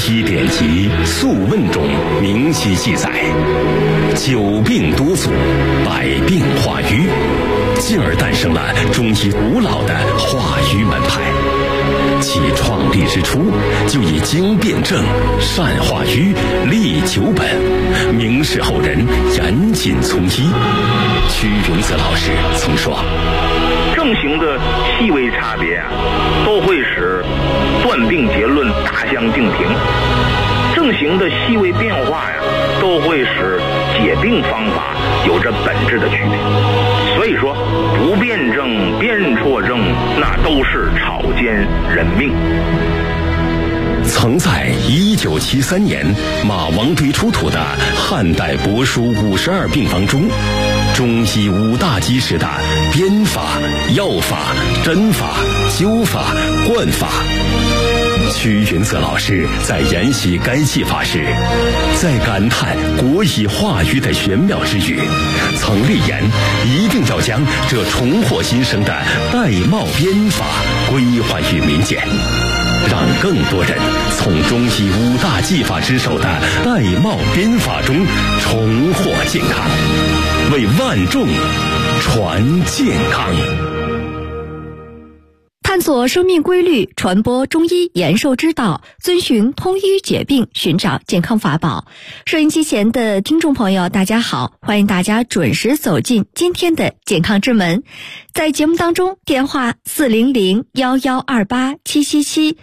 医典籍《素问》中明晰记载，久病多阻，百病化瘀，进而诞生了中医古老的化瘀门派。其创立之初，就以经辨证、善化瘀、利久本，明示后人严谨从医。屈永泽老师曾说， 症型的细微差别啊，都会使断病结论大相径庭；症型的细微变化呀，都会使解病方法有着本质的区别。所以说，不辩证、辨错症，那都是草菅人命。 曾在1973年马王堆出土的汉代帛书52病方中，中医5大基石的编法、药法、针法、灸法、灌法。屈云泽老师在研习该技法时，在感叹国医化瘀的玄妙之余，曾立言一定要将这重获新生的玳瑁编法归还于民间，让更多人从中医5大技法之首的玳瑁编法中重获健康，为万众传健康。 探索生命规律，传播中医延寿之道，遵循通医解病，寻找健康法宝。收音机前的听众朋友，大家好，欢迎大家准时走进今天的健康之门。在节目当中，电话400-1128-777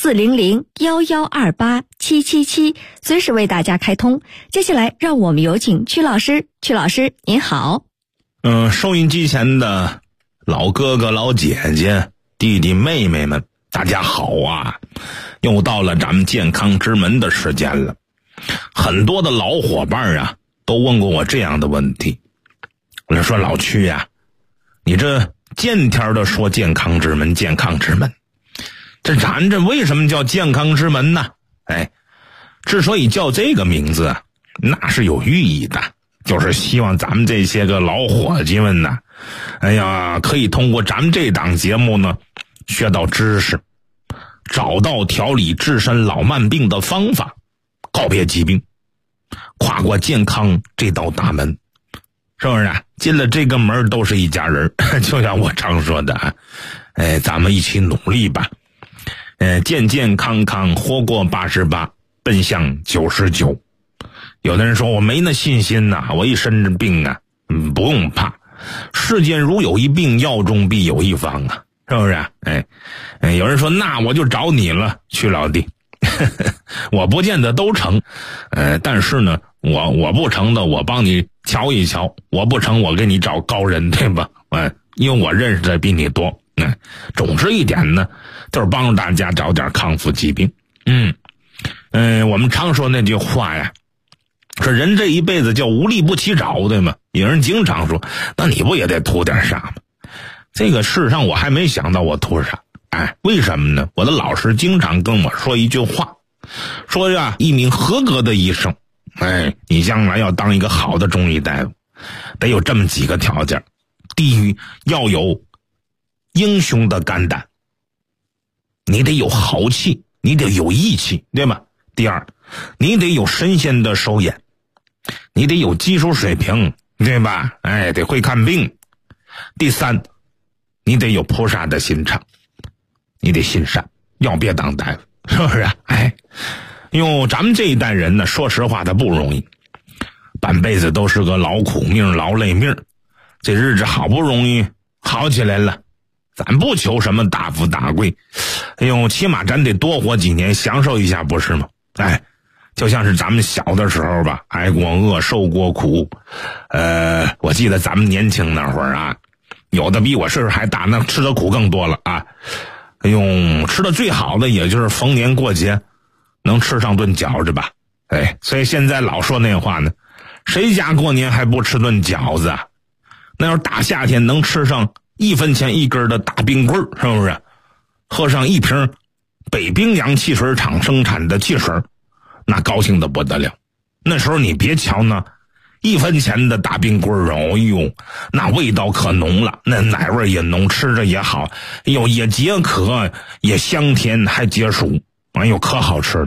400-1128-777，随时为大家开通。接下来让我们有请曲老师。曲老师您好。 收音机前的老哥哥老姐姐弟弟妹妹们，大家好啊！又到了咱们健康之门的时间了。很多的老伙伴啊都问过我这样的问题，我就说老屈啊，你这见天的说健康之门健康之门，这咱这为什么叫健康之门呢？之所以叫这个名字啊，那是有寓意的，就是希望咱们这些个老伙计们呢，可以通过咱们这档节目呢，学到知识，找到调理治身老慢病的方法，告别疾病，跨过健康这道大门，是不是啊？进了这个门都是一家人，就像我常说的啊，咱们一起努力吧，健健康康活过88，奔向99。有的人说我没那信心呐，我一身着病啊，不用怕，世间如有一病，药中必有一方啊，是不是啊？有人说那我就找你了，曲老弟，我不见得都成，但是呢，我不成的，我帮你瞧一瞧，我不成，我给你找高人，对吧？因为我认识的比你多，总之一点呢，就是帮助大家找点康复疾病。我们常说那句话呀，说人这一辈子叫无利不起早，对吗？有人经常说，那你不也得图点啥吗？这个事实上我还没想到我图啥。为什么呢？我的老师经常跟我说一句话，说呀，一名合格的医生，你将来要当一个好的中医大夫，得有这么几个条件。第一，要有英雄的肝胆，你得有豪气，你得有义气，对吧？第二，你得有神仙的手眼，你得有技术水平，对吧？得会看病。第三，你得有菩萨的心肠，你得心善，要别当大夫，是不是啊？咱们这一代人呢，说实话他不容易，半辈子都是个劳苦命、劳累命，这日子好不容易好起来了，咱不求什么大富大贵，起码咱得多活几年，享受一下，不是吗？就像是咱们小的时候吧，挨过饿，受过苦。我记得咱们年轻那会儿啊，有的比我岁数还大，那吃的苦更多了啊。吃的最好的也就是逢年过节能吃上顿饺子吧。所以现在老说那话呢，谁家过年还不吃顿饺子啊？那要是大夏天能吃上1分钱一根的大冰棍，是不是？喝上一瓶北冰洋汽水厂生产的汽水，那高兴的不得了。那时候你别瞧那1分钱的大冰棍儿，那味道可浓了，那奶味也浓，吃着也好，也解渴，也香甜，还解暑，可好吃了。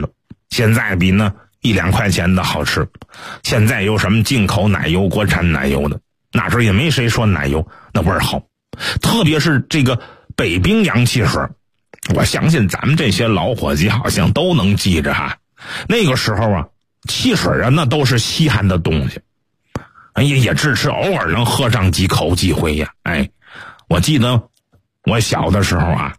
现在比那1-2块钱的好吃。现在有什么进口奶油、国产奶油的，那时候也没谁说奶油那味儿好。特别是这个北冰洋汽水，我相信咱们这些老伙计好像都能记着哈。那个时候啊，汽水啊那都是稀罕的东西，也只是偶尔能喝上几口几回呀。我记得我小的时候啊，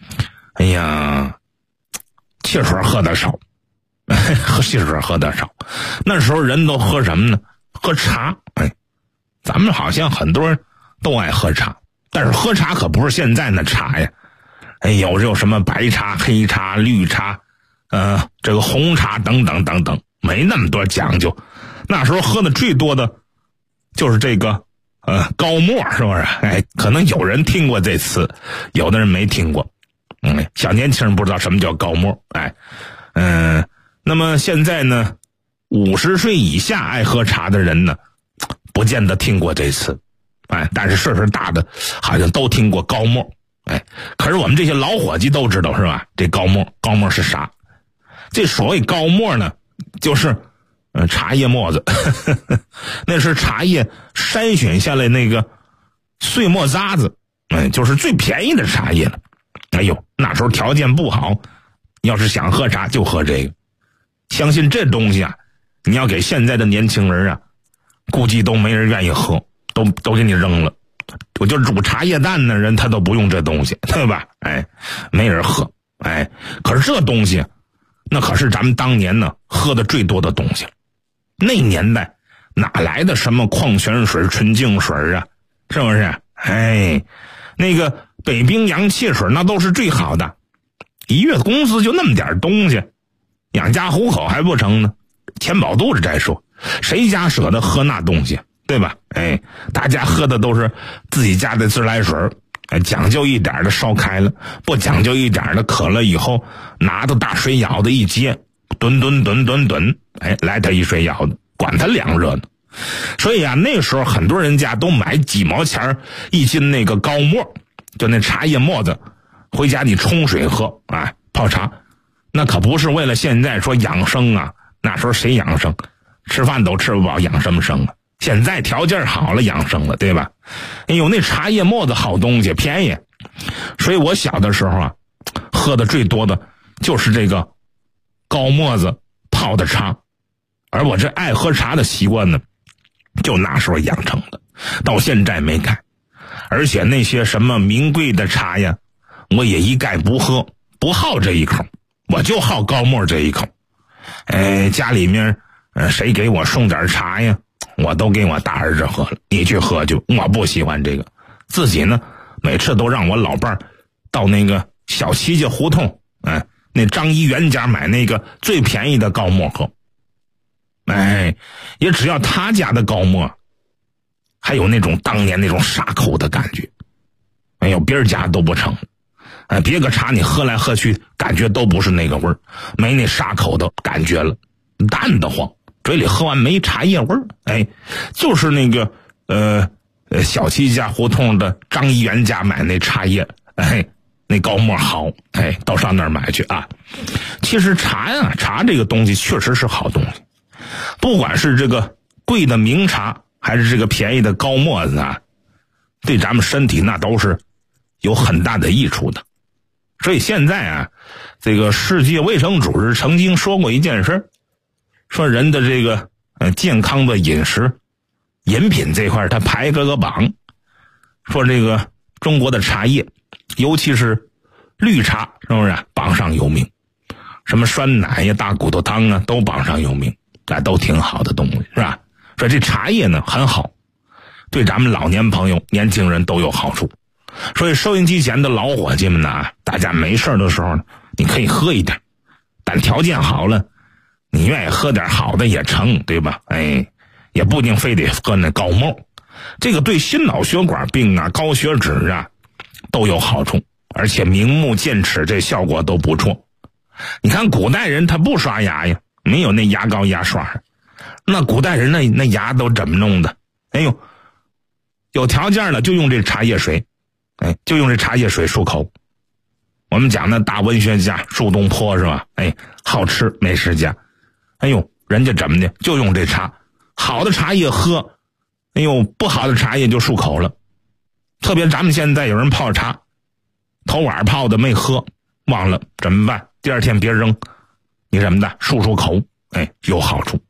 汽水喝的少，汽水喝的少。那时候人都喝什么呢？喝茶。咱们好像很多人都爱喝茶，但是喝茶可不是现在那茶呀。有什么白茶、黑茶、绿茶，这个红茶等等等等，没那么多讲究。那时候喝的最多的就是这个高沫，是不是？可能有人听过这词，有的人没听过。小年轻人不知道什么叫高沫。那么现在呢，50岁以下爱喝茶的人呢，不见得听过这词。但是岁数大的好像都听过高沫。可是我们这些老伙计都知道，是吧？这高沫是啥？这所谓高沫呢，就是茶叶沫子那是茶叶筛选下来那个碎沫渣子，就是最便宜的茶叶了。那时候条件不好，要是想喝茶就喝这个。相信这东西啊，你要给现在的年轻人啊，估计都没人愿意喝，都给你扔了。我就煮茶叶蛋的人他都不用这东西，对吧？没人喝。可是这东西那可是咱们当年呢喝的最多的东西。那年代哪来的什么矿泉水、纯净水啊，是不是？那个北冰洋汽水那都是最好的，一月工资就那么点东西，养家糊口还不成呢？填饱肚子再说，谁家舍得喝那东西，对吧？大家喝的都是自己家的自来水，讲究一点的烧开了，不讲究一点的渴了以后拿到大水舀的一接，吨，来他一水舀的，管他凉热呢。所以啊，那时候很多人家都买几毛钱一斤那个高沫，就那茶叶沫子，回家你冲水喝泡茶。那可不是为了现在说养生啊，那时候谁养生？吃饭都吃不饱，养什么生啊？现在条件好了，养生了，对吧？那茶叶沫子好东西，便宜。所以我小的时候啊，喝的最多的就是这个高沫子泡的茶。而我这爱喝茶的习惯呢，就那时候养成的，到现在没改。而且那些什么名贵的茶呀，我也一概不喝，不好这一口，我就好高沫这一口。家里面谁给我送点茶呀，我都给我大儿子喝了，你去喝去，我不喜欢这个。自己呢，每次都让我老伴儿到那个小七家胡同，那张一元家买那个最便宜的高沫喝。也只要他家的高沫还有那种当年那种沙口的感觉，别人家都不成。别个茶你喝来喝去感觉都不是那个味儿，没那沙口的感觉了，淡得慌，嘴里喝完没茶叶味儿。就是那个小七家胡同的张一元家买那茶叶，那高沫好，到上那儿买去啊。其实茶这个东西确实是好东西，不管是这个贵的名茶还是这个便宜的高沫子啊，对咱们身体那都是有很大的益处的。所以现在啊，这个世界卫生组织曾经说过一件事，说人的这个健康的饮食饮品这块他排个榜，说这个中国的茶叶尤其是绿茶，是不是榜上有名，什么酸奶呀、大骨头汤啊都榜上有名，都挺好的东西，是吧？说这茶叶呢很好，对咱们老年朋友年轻人都有好处。所以收音机前的老伙计们呢，大家没事的时候呢，你可以喝一点，但条件好了，你愿意喝点好的也成，对吧？也不一定非得喝那高沫，这个对心脑血管病啊、高血脂啊都有好处，而且明目见齿，这效果都不错。你看古代人他不刷牙呀，没有那牙膏牙刷，那古代人那牙都怎么弄的？有条件了就用这茶叶水，就用这茶叶水漱口， 我们讲那大文学家苏东坡是吧？好吃美食家，人家怎么的就用这茶，好的茶叶喝，不好的茶叶就漱口了。特别咱们现在有人泡茶，头碗泡的没喝，忘了怎么办？第二天别扔，你什么的漱口，有好处。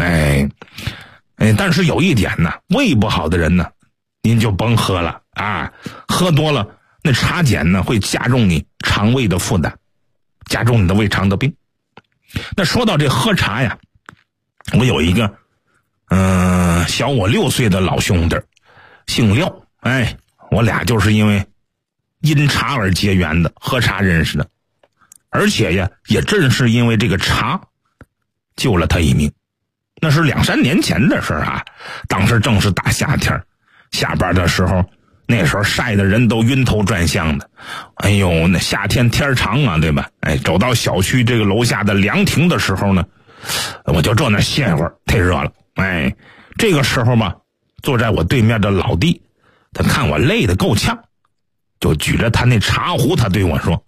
但是有一点呢，胃不好的人呢，您就甭喝了啊，喝多了那茶碱呢会加重你肠胃的负担，加重你的胃肠的病。那说到这喝茶呀，我有一个小我6岁的老兄弟，姓廖，我俩就是因为因茶而结缘的，喝茶认识的，而且呀也正是因为这个茶救了他一命。那是2、3年前的事啊，当时正是大夏天，下班的时候，那时候晒的人都晕头转向的。那夏天天长啊，对吧？走到小区这个楼下的凉亭的时候呢，我就坐那歇会儿，太热了。这个时候吧，坐在我对面的老弟，他看我累得够呛，就举着他那茶壶，他对我说：“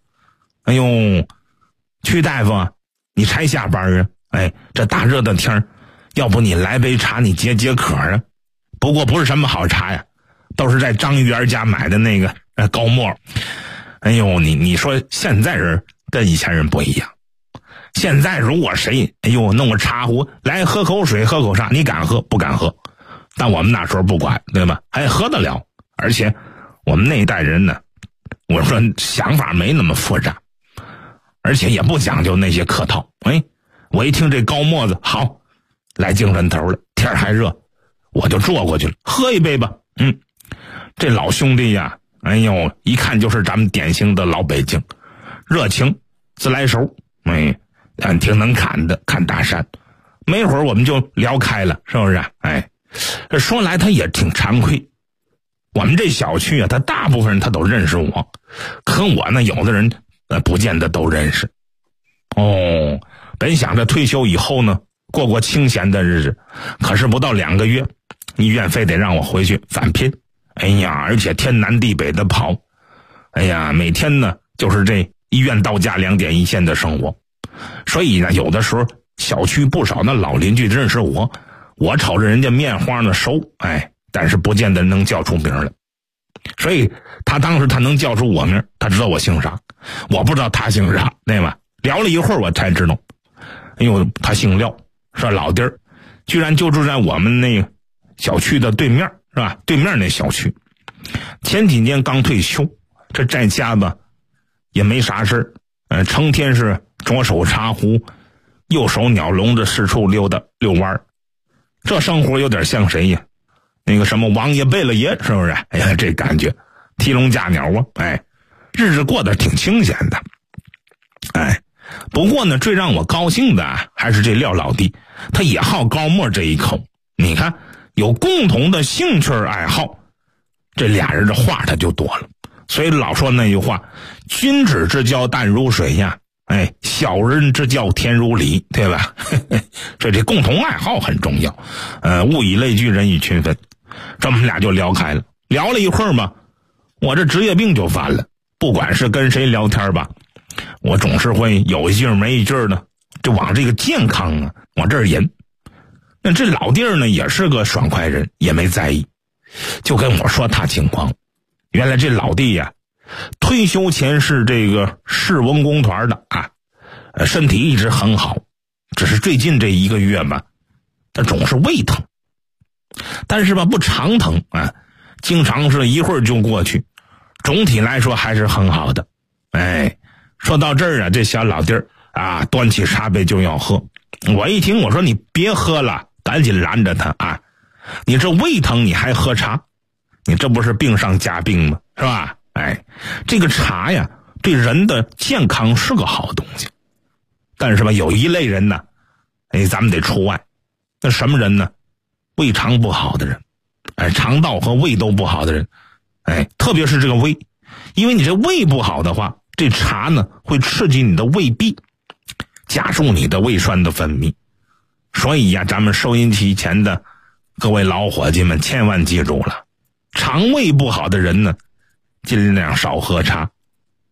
曲大夫，你才下班啊？这大热的天，要不你来杯茶，你解解渴啊？不过不是什么好茶呀，都是在张玉元家买的那个高沫。你说现在人跟以前人不一样。现在如果谁弄个茶壶来喝口水喝口茶，你敢喝不敢喝？但我们那时候不管，对吧？还喝得了。而且我们那一代人呢，我说想法没那么复杂，而且也不讲究那些客套。我一听这高沫子好，来精神头了，天还热，我就坐过去了，喝一杯吧。这老兄弟呀，一看就是咱们典型的老北京，热情自来熟，挺能侃的，侃大山。没会儿我们就聊开了，是不是？这说来他也挺惭愧，我们这小区啊，他大部分人他都认识我，可我呢，有的人不见得都认识。本想着退休以后呢，过清闲的日子，可是不到2个月，医院非得让我回去返聘。而且天南地北的跑，每天呢就是这医院到家2点1线的生活。所以呢，有的时候小区不少那老邻居认识我，我瞅着人家面花呢熟，但是不见得能叫出名来。所以他当时他能叫出我名，他知道我姓啥，我不知道他姓啥，对吧？聊了一会儿我才知道，他姓廖，是老弟儿，居然就住在我们那个小区的对面，是吧？对面那小区，前几年刚退休，这在家吧也没啥事儿，成天是左手茶壶，右手鸟笼子四处溜弯，这生活有点像谁呀？那个什么王爷贝勒爷，是不是？这感觉提笼架鸟啊，日子过得挺清闲的。不过呢，最让我高兴的还是这廖老弟，他也好高沫这一口。你看，有共同的兴趣爱好，这俩人的话他就多了。所以老说那句话，君子之交淡如水呀，小人之交甜如梨，对吧？这共同爱好很重要，物以类聚，人以群分。这么俩就聊开了，聊了一会儿吧，我这职业病就犯了。不管是跟谁聊天吧，我总是会有一句没一句的，就往这个健康啊往这儿引。那这老弟儿呢也是个爽快人，也没在意，就跟我说他情况。原来这老弟呀，退休前是这个市文工团的啊，身体一直很好，只是最近这1个月吧，他总是胃疼，但是吧不常疼啊，经常是一会儿就过去，总体来说还是很好的。说到这儿啊，这小老弟儿啊端起茶杯就要喝，我一听我说你别喝了，赶紧拦着他啊！你这胃疼你还喝茶，你这不是病上加病吗？是吧？这个茶呀对人的健康是个好东西，但是吧有一类人呢，咱们得除外。那什么人呢？胃肠不好的人，肠道和胃都不好的人，特别是这个胃，因为你这胃不好的话，这茶呢会刺激你的胃壁，加速你的胃酸的分泌。所以呀，咱们收音机前的各位老伙计们千万记住了，肠胃不好的人呢尽量少喝茶，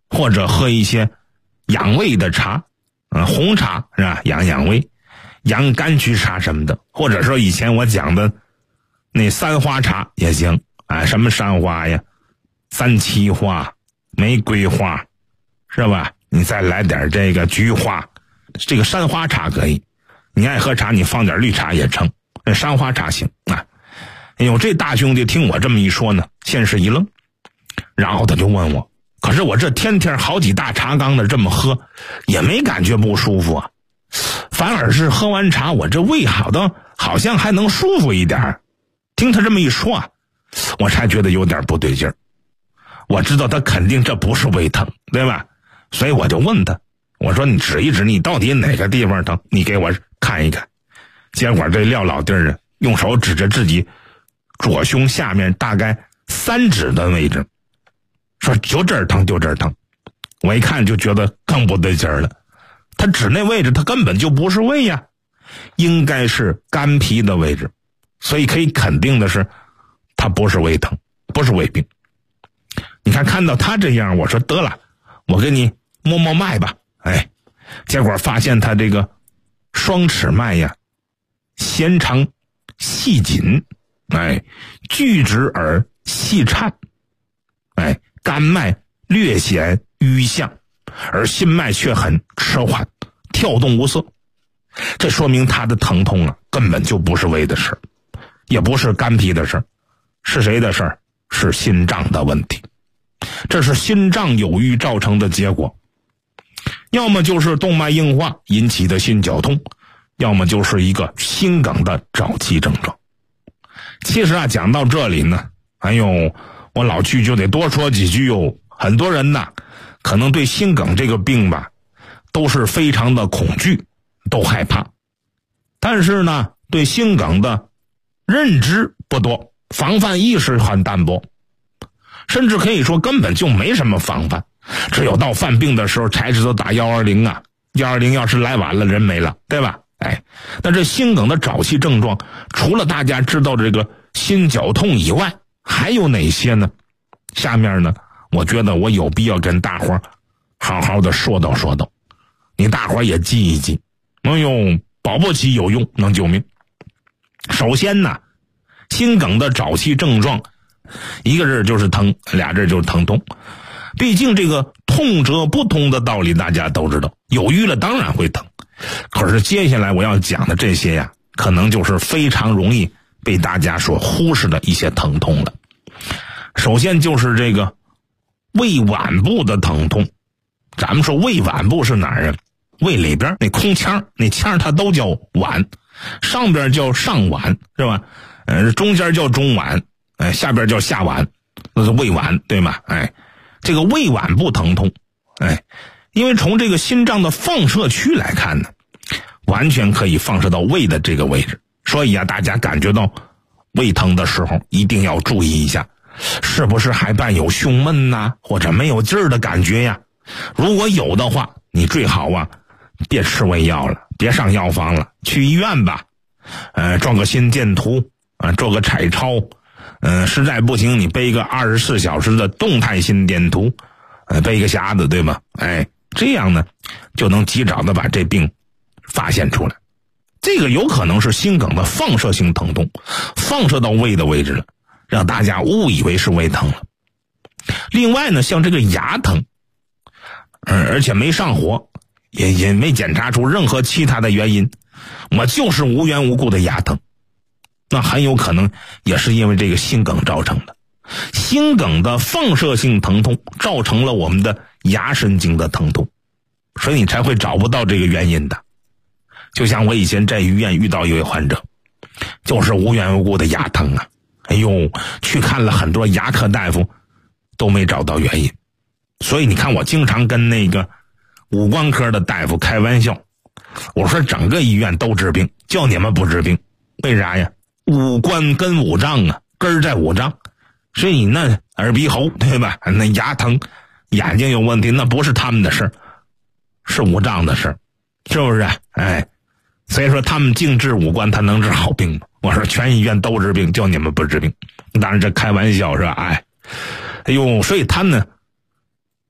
或者喝一些养胃的茶，红茶是吧？养胃，养肝祛茶什么的，或者说以前我讲的那三花茶也行啊，什么山花呀、三七花、玫瑰花，是吧？你再来点这个菊花，这个山花茶可以。你爱喝茶，你放点绿茶也成，山花茶行啊。哎呦，这大兄弟听我这么一说呢，先是一愣，然后他就问我，可是我这天天好几大茶缸的这么喝，也没感觉不舒服啊，反而是喝完茶我这胃好像还能舒服一点。听他这么一说啊，我才觉得有点不对劲儿。我知道他肯定这不是胃疼，对吧？所以我就问他，我说你指一指你到底哪个地方疼，你给我看一看。结果这廖老弟儿用手指着自己左胸下面大概3指的位置，说就这儿疼就这儿疼。我一看就觉得更不对劲儿了，他指那位置他根本就不是胃呀，应该是肝脾的位置，所以可以肯定的是他不是胃疼，不是胃病。你看到他这样，我说得了，我给你摸摸脉吧。哎，结果发现他这个双尺脉呀弦长细紧，哎，巨直而细颤，哎，肝脉略显淤象，而心脉却很迟缓，跳动无色。这说明他的疼痛啊，根本就不是胃的事，也不是肝脾的事，是谁的事？是心脏的问题。这是心脏有郁造成的结果，要么就是动脉硬化引起的心绞痛，要么就是一个心梗的早期症状。其实啊，讲到这里呢，哎呦，我老去就得多说几句哟。很多人呢，可能对心梗这个病吧，都是非常的恐惧，都害怕。但是呢，对心梗的认知不多，防范意识很淡薄，甚至可以说根本就没什么防范，只有到犯病的时候才知道打120啊，120要是来晚了人没了，对吧？哎，那这心梗的早期症状，除了大家知道这个心绞痛以外，还有哪些呢？下面呢，我觉得我有必要跟大伙好好的说道，你大伙也记一记，哎呦，保不齐有用，能救命。首先呢，心梗的早期症状，一个字就是疼，俩字就是疼痛。毕竟这个痛则不通的道理大家都知道，有瘀了当然会疼。可是接下来我要讲的这些呀，可能就是非常容易被大家所忽视的一些疼痛了。首先就是这个胃脘部的疼痛。咱们说胃脘部是哪儿啊？胃里边那空腔，那腔它都叫脘，上边叫上脘，是吧？中间叫中脘，下边叫下脘，那是胃脘，对吗？哎，这个胃脘部疼痛，哎，因为从这个心脏的放射区来看呢，完全可以放射到胃的这个位置，所以啊，大家感觉到胃疼的时候，一定要注意一下，是不是还伴有胸闷呐，或者没有劲儿的感觉呀？如果有的话，你最好啊，别吃胃药了，别上药房了，去医院吧，装个心电图啊，做个彩超，实在不行你背个24小时的动态心电图，背个匣子，对吗？哎，这样呢，就能及早的把这病发现出来。这个有可能是心梗的放射性疼痛，放射到胃的位置了，让大家误以为是胃疼了。另外呢，像这个牙疼，而且没上火，也没检查出任何其他的原因，我就是无缘无故的牙疼，那很有可能也是因为这个心梗造成的。心梗的放射性疼痛造成了我们的牙神经的疼痛，所以你才会找不到这个原因的。就像我以前在医院遇到一位患者，就是无缘无故的牙疼啊，哎呦，去看了很多牙科大夫都没找到原因。所以你看，我经常跟那个五官科的大夫开玩笑，我说整个医院都治病，就你们不治病，为啥呀？五官跟五脏啊，根儿在五脏，所以你那耳鼻喉，对吧？那牙疼、眼睛有问题，那不是他们的事儿，是五脏的事儿，是不是？哎，所以说他们净治五官，他能治好病吗？我说全医院都治病，就你们不治病。当然这开玩笑是吧？哎呦，所以他呢，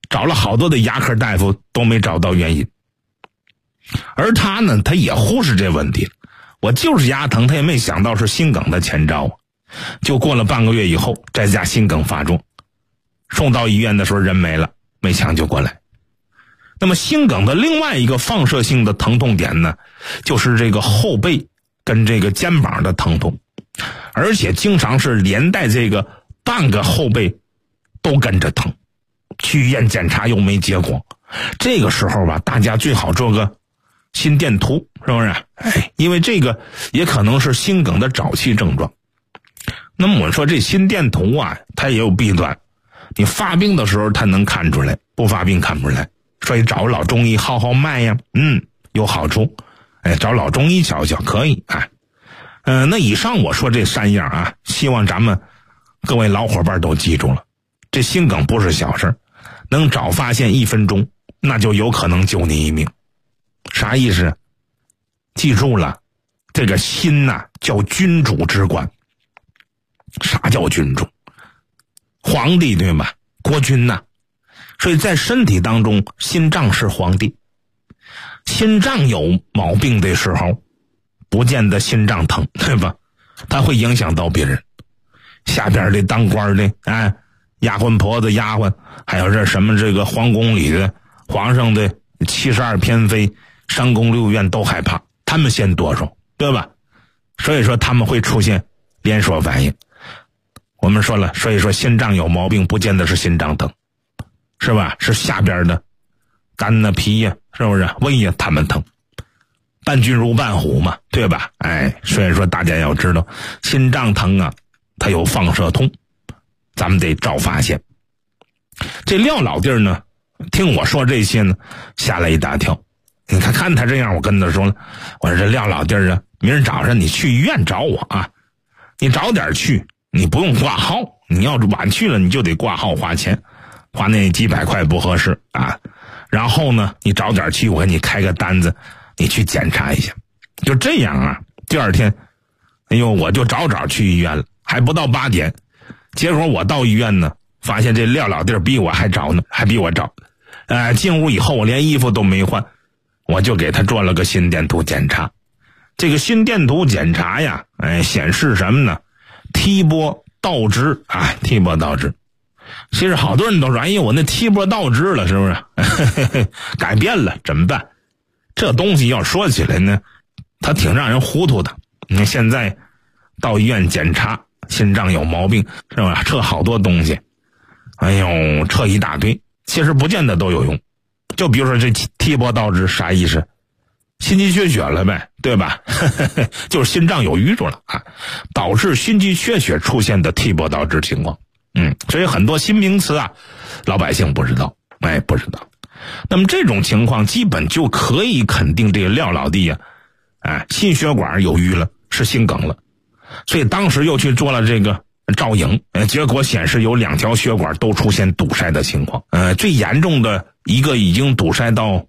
找了好多的牙科大夫都没找到原因。而他呢，他也忽视这问题，我就是牙疼，他也没想到是心梗的前兆。就过了半个月以后，这家心梗发作，送到医院的时候人没了，没抢救过来。那么心梗的另外一个放射性的疼痛点呢，就是这个后背跟这个肩膀的疼痛，而且经常是连带这个半个后背都跟着疼，去医院检查又没结果。这个时候吧，大家最好做个心电图，是不是？因为这个也可能是心梗的早期症状。那么我说这心电图啊，它也有弊端，你发病的时候它能看出来，不发病看不出来。所以找老中医号脉呀，有好处。找老中医瞧瞧可以。那以上我说这3样啊，希望咱们各位老伙伴都记住了。这心梗不是小事，能早发现1分钟，那就有可能救你一命。啥意思？记住了，这个心呐，叫君主之官。啥叫君主？皇帝对吧？国君呐。所以在身体当中，心脏是皇帝。心脏有毛病的时候，不见得心脏疼，对吧？它会影响到别人。下边的当官的，丫鬟婆子丫鬟，还有这什么这个皇宫里的皇上的72偏妃、3宫6院都害怕，他们先哆嗦，对吧？所以说他们会出现连锁反应。我们说了，所以说心脏有毛病不见得是心脏疼，是吧？是下边的肝呐、脾呀，是不是？胃呀，他们疼。伴君如伴虎嘛，对吧？所以说大家要知道，心脏疼啊，它有放射痛，咱们得早发现。这廖老弟呢，听我说这些呢，吓了一大跳。你看他这样，我跟他说了，我说这廖老弟啊，明儿早上你去医院找我啊，你早点去，你不用挂号，你要是晚去了，你就得挂号花钱，花那几百块不合适啊。然后呢，你早点去，我给你开个单子，你去检查一下。就这样啊，第二天，我就早去医院了，还不到8点，结果我到医院呢，发现这廖老弟比我还早呢，还比我早。进屋以后我连衣服都没换，我就给他做了个心电图检查。这个心电图检查呀，显示什么呢？T 波倒置啊，T 波倒置。其实好多人都说，我那 T 波倒置了，是不是？改变了，怎么办？这东西要说起来呢，它挺让人糊涂的。你看现在到医院检查心脏有毛病，是吧？测好多东西，测一大堆，其实不见得都有用。就比如说这 T 波倒置啥意思？心肌缺血了呗，对吧？就是心脏有淤住了啊，导致心肌缺血出现的 T 波倒置情况。所以很多新名词啊，老百姓不知道，不知道。那么这种情况基本就可以肯定这个廖老弟心血管有淤了，是心梗了。所以当时又去做了这个照影，结果显示有2条血管都出现堵塞的情况。最严重的一个已经堵塞到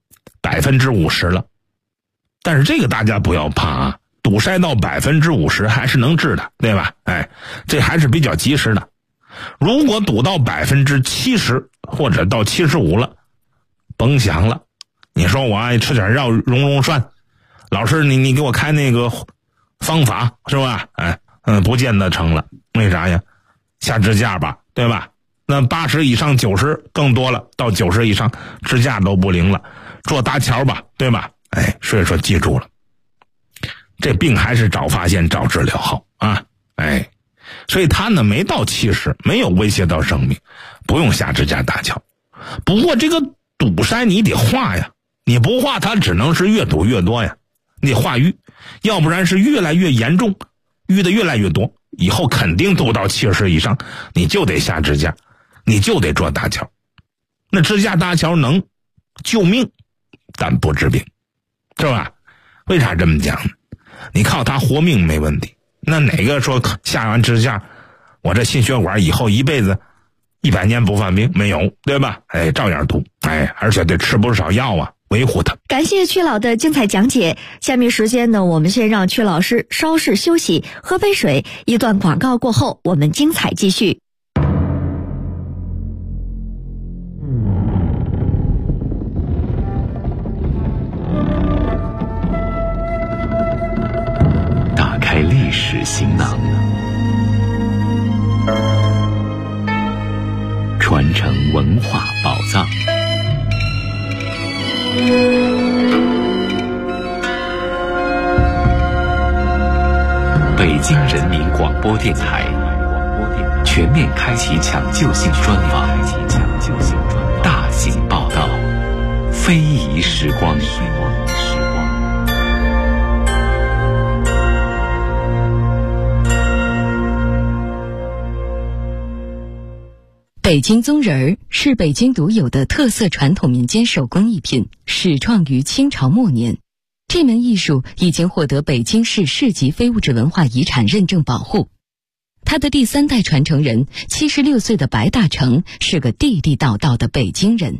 50%了。但是这个大家不要怕啊，堵塞到50%还是能治的，对吧？这还是比较及时的。如果堵到70%或者到75%了，甭想了。你说我爱吃点药溶涮，老师你给我开那个方法是吧？不见得成了。为啥呀？下支架吧，对吧？那80以上90更多了，到90以上支架都不灵了，做搭桥吧，对吧？所以说记住了，这病还是早发现早治疗好啊。所以他呢没到70，没有威胁到生命，不用下支架搭桥。不过这个堵塞你得化呀，你不化它只能是越堵越多呀，你得化淤，要不然是越来越严重，淤的越来越多，以后肯定堵到70以上，你就得下支架，你就得做搭桥。那支架搭桥能救命，但不治病，是吧？为啥这么讲呢？你靠它活命没问题，那哪个说下完支架，我这心血管以后一辈子100年不犯病？没有，对吧？照样堵，而且得吃不少药啊，维护它。 感谢曲老的精彩讲解。下面时间呢，我们先让曲老师稍事休息，喝杯水。一段广告过后，我们精彩继续。 行囊，传承文化宝藏。北京人民广播电台全面开启抢救性专访，大型报道，非遗时光。 北京宗人儿是北京独有的特色传统民间手工艺品，始创于清朝末年。这门艺术已经获得北京市市级非物质文化遗产认证保护。他的第3代传承人76岁的白大成是个地地道道的北京人。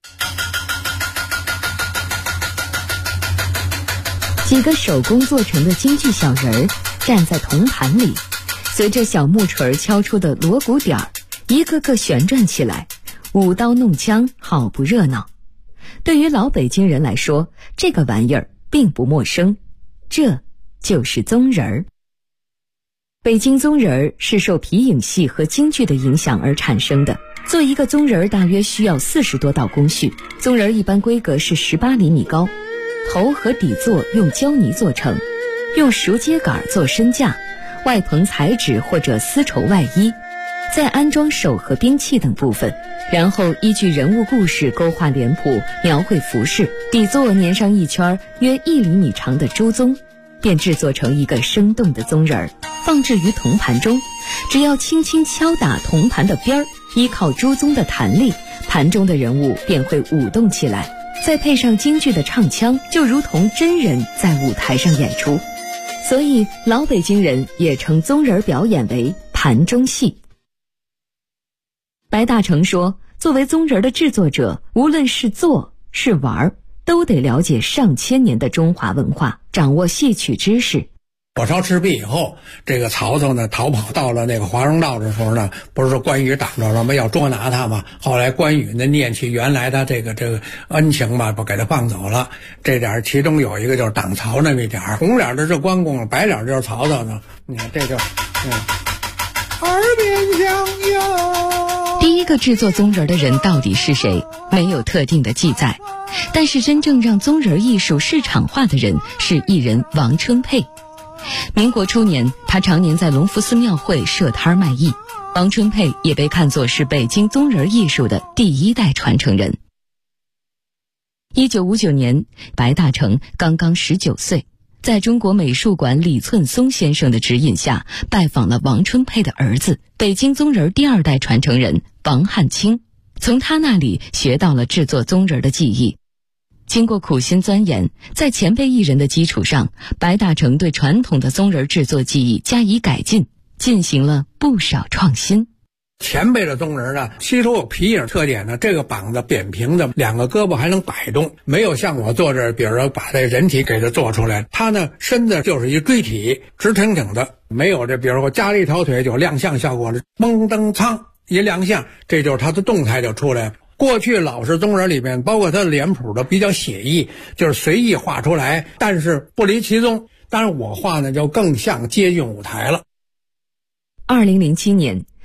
几个手工做成的京剧小人儿站在铜盘里，随着小木锤敲出的锣鼓点儿，一个个旋转起来，舞刀弄枪，好不热闹。对于老北京人来说，这个玩意儿并不陌生，这就是宗人儿。北京宗人儿是受皮影戏和京剧的影响而产生的。做一个宗人儿大约需要40多道工序，宗人儿一般规格是18厘米高，头和底座用胶泥做成，用熟秸秆做身架，外棚彩纸或者丝绸外衣，再安装手和兵器等部分，然后依据人物故事勾画脸谱，描绘服饰，底座粘上一圈约1厘米长的朱宗，便制作成一个生动的宗人儿，放置于铜盘中。只要轻轻敲打铜盘的边儿，依靠朱宗的弹力，盘中的人物便会舞动起来，再配上京剧的唱腔，就如同真人在舞台上演出。所以老北京人也称宗人表演为盘中戏。白大成说，作为宗人的制作者，无论是做是玩，都得了解上千年的中华文化，掌握戏曲知识。 火烧赤壁以后，这个曹操呢逃跑到了那个华容道的时候呢，不是说关羽挡着了吗？要捉拿他嘛。后来关羽呢念起原来的这个恩情吧，不给他放走了。这点其中有一个就是挡曹那么一点，红脸的是关公，白脸就是曹操呢。你看这就耳边响哟。 第一个制作宗人的人到底是谁？没有特定的记载。但是真正让宗人艺术市场化的人是艺人王春佩。民国初年，他常年在隆福寺庙会设摊卖艺。王春佩也被看作是北京宗人艺术的第1代传承人。1959年，白大成刚刚19岁，在中国美术馆李寸松先生的指引下，拜访了王春佩的儿子，北京宗人第2代传承人王汉卿，从他那里学到了制作宗人的技艺。经过苦心钻研，在前辈艺人的基础上，白大成对传统的宗人制作技艺加以改进，进行了不少创新。 前辈的宗人呢，吸收有皮影特点呢，这个膀子扁平的，2个胳膊还能摆动，没有像我做这，比如说把这人体给它做出来，他呢身子就是一锥体，直挺挺的，没有这，比如说加了一条腿就亮相效果了，嘣噔苍一亮相，这就是他的动态就出来了。过去老式宗人里面，包括他的脸谱的比较写意，就是随意画出来，但是不离其宗。当然我画呢就更像接近舞台了。 2007年，